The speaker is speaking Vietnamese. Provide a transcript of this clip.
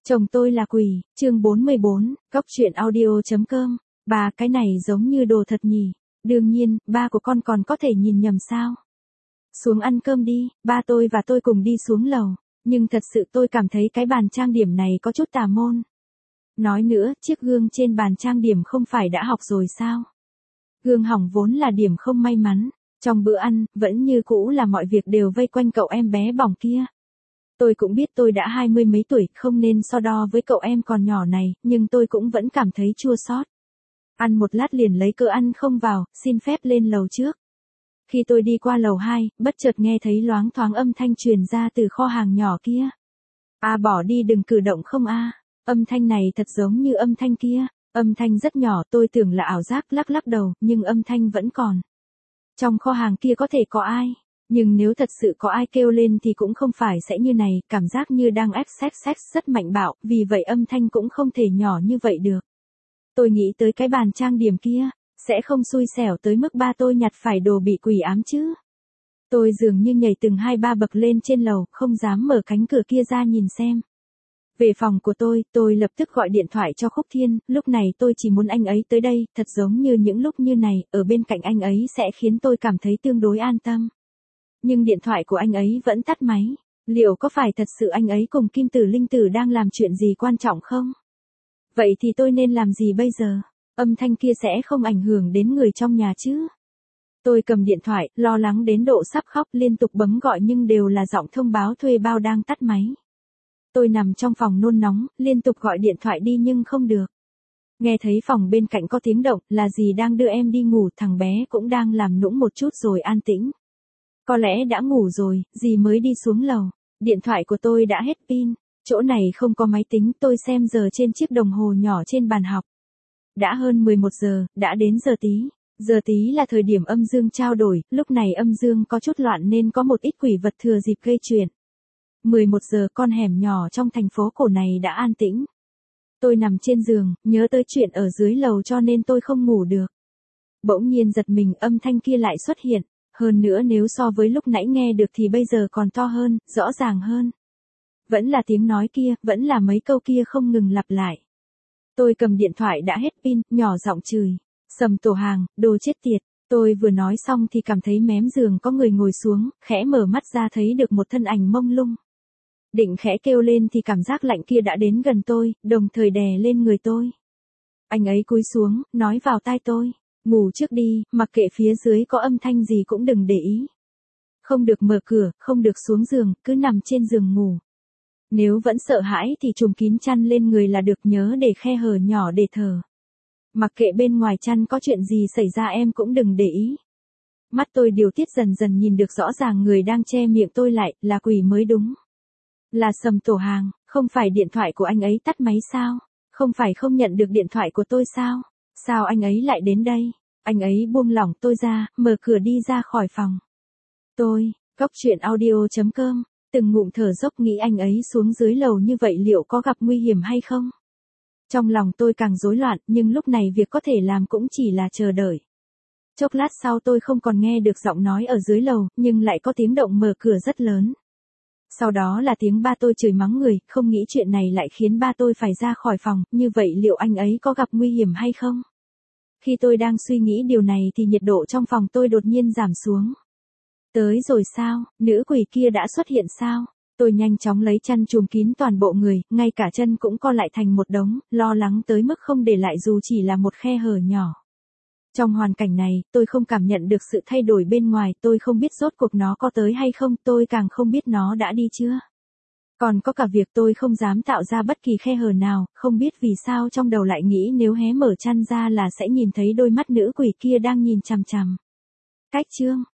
Chồng tôi là quỷ, chương 44, Cóc truyện audio.com. Bà, cái này giống như đồ thật nhỉ. Đương nhiên, ba của con còn có thể nhìn nhầm sao. Xuống ăn cơm đi, ba tôi và tôi cùng đi xuống lầu. Nhưng thật sự tôi cảm thấy cái bàn trang điểm này có chút tà môn. Nói nữa, chiếc gương trên bàn trang điểm không phải đã học rồi sao? Gương hỏng vốn là điểm không may mắn. Trong bữa ăn, vẫn như cũ là mọi việc đều vây quanh cậu em bé bỏng kia. Tôi cũng biết tôi đã 20 mấy tuổi, không nên so đo với cậu em còn nhỏ này, nhưng tôi cũng vẫn cảm thấy chua xót. Ăn một lát liền lấy cớ ăn không vào, xin phép lên lầu trước. Khi tôi đi qua lầu 2, bất chợt nghe thấy loáng thoáng âm thanh truyền ra từ kho hàng nhỏ kia. À, bỏ đi, đừng cử động không a. Âm thanh này thật giống như âm thanh kia. Âm thanh rất nhỏ, tôi tưởng là ảo giác, lắc lắc đầu, nhưng âm thanh vẫn còn. Trong kho hàng kia có thể có ai? Nhưng nếu thật sự có ai kêu lên thì cũng không phải sẽ như này, cảm giác như đang ép sex rất mạnh bạo, vì vậy âm thanh cũng không thể nhỏ như vậy được. Tôi nghĩ tới cái bàn trang điểm kia, sẽ không xui xẻo tới mức ba tôi nhặt phải đồ bị quỷ ám chứ. Tôi dường như nhảy từng 2-3 bậc lên trên lầu, không dám mở cánh cửa kia ra nhìn xem. Về phòng của tôi lập tức gọi điện thoại cho Khúc Thiên, lúc này tôi chỉ muốn anh ấy tới đây, thật giống như những lúc như này, ở bên cạnh anh ấy sẽ khiến tôi cảm thấy tương đối an tâm. Nhưng điện thoại của anh ấy vẫn tắt máy, liệu có phải thật sự anh ấy cùng Kim Tử Linh Tử đang làm chuyện gì quan trọng không? Vậy thì tôi nên làm gì bây giờ? Âm thanh kia sẽ không ảnh hưởng đến người trong nhà chứ? Tôi cầm điện thoại, lo lắng đến độ sắp khóc, liên tục bấm gọi nhưng đều là giọng thông báo thuê bao đang tắt máy. Tôi nằm trong phòng nôn nóng, liên tục gọi điện thoại đi nhưng không được. Nghe thấy phòng bên cạnh có tiếng động, là dì đang đưa em đi ngủ, thằng bé cũng đang làm nũng một chút rồi an tĩnh. Có lẽ đã ngủ rồi, dì mới đi xuống lầu. Điện thoại của tôi đã hết pin. Chỗ này không có máy tính, tôi xem giờ trên chiếc đồng hồ nhỏ trên bàn học. Đã hơn 11 giờ, đã đến giờ tí. Giờ tí là thời điểm âm dương trao đổi, lúc này âm dương có chút loạn nên có một ít quỷ vật thừa dịp gây chuyện. 11 giờ con hẻm nhỏ trong thành phố cổ này đã an tĩnh. Tôi nằm trên giường, nhớ tới chuyện ở dưới lầu cho nên tôi không ngủ được. Bỗng nhiên giật mình, âm thanh kia lại xuất hiện. Hơn nữa nếu so với lúc nãy nghe được thì bây giờ còn to hơn, rõ ràng hơn. Vẫn là tiếng nói kia, vẫn là mấy câu kia không ngừng lặp lại. Tôi cầm điện thoại đã hết pin, nhỏ giọng chửi. Sầm tổ hàng, đồ chết tiệt. Tôi vừa nói xong thì cảm thấy mém giường có người ngồi xuống, khẽ mở mắt ra thấy được một thân ảnh mông lung. Định khẽ kêu lên thì cảm giác lạnh kia đã đến gần tôi, đồng thời đè lên người tôi. Anh ấy cúi xuống, nói vào tai tôi. Ngủ trước đi, mặc kệ phía dưới có âm thanh gì cũng đừng để ý. Không được mở cửa, không được xuống giường, cứ nằm trên giường ngủ. Nếu vẫn sợ hãi thì trùm kín chăn lên người là được, nhớ để khe hở nhỏ để thở. Mặc kệ bên ngoài chăn có chuyện gì xảy ra em cũng đừng để ý. Mắt tôi điều tiết dần dần nhìn được rõ ràng người đang che miệng tôi lại, là quỷ mới đúng. Là Sầm tổ hàng, không phải điện thoại của anh ấy tắt máy sao? Không phải không nhận được điện thoại của tôi sao? Sao anh ấy lại đến đây? Anh ấy buông lỏng tôi ra, mở cửa đi ra khỏi phòng. Tôi, Cóc truyện audio.com, từng ngụm thở dốc nghĩ anh ấy xuống dưới lầu như vậy liệu có gặp nguy hiểm hay không? Trong lòng tôi càng rối loạn, nhưng lúc này việc có thể làm cũng chỉ là chờ đợi. Chốc lát sau tôi không còn nghe được giọng nói ở dưới lầu, nhưng lại có tiếng động mở cửa rất lớn. Sau đó là tiếng ba tôi chửi mắng người, không nghĩ chuyện này lại khiến ba tôi phải ra khỏi phòng, như vậy liệu anh ấy có gặp nguy hiểm hay không? Khi tôi đang suy nghĩ điều này thì nhiệt độ trong phòng tôi đột nhiên giảm xuống. Tới rồi sao, nữ quỷ kia đã xuất hiện sao? Tôi nhanh chóng lấy chăn trùm kín toàn bộ người, ngay cả chân cũng co lại thành một đống, lo lắng tới mức không để lại dù chỉ là một khe hở nhỏ. Trong hoàn cảnh này, tôi không cảm nhận được sự thay đổi bên ngoài, tôi không biết rốt cuộc nó có tới hay không, tôi càng không biết nó đã đi chưa. Còn có cả việc tôi không dám tạo ra bất kỳ khe hở nào, không biết vì sao trong đầu lại nghĩ nếu hé mở chăn ra là sẽ nhìn thấy đôi mắt nữ quỷ kia đang nhìn chằm chằm. Cách chương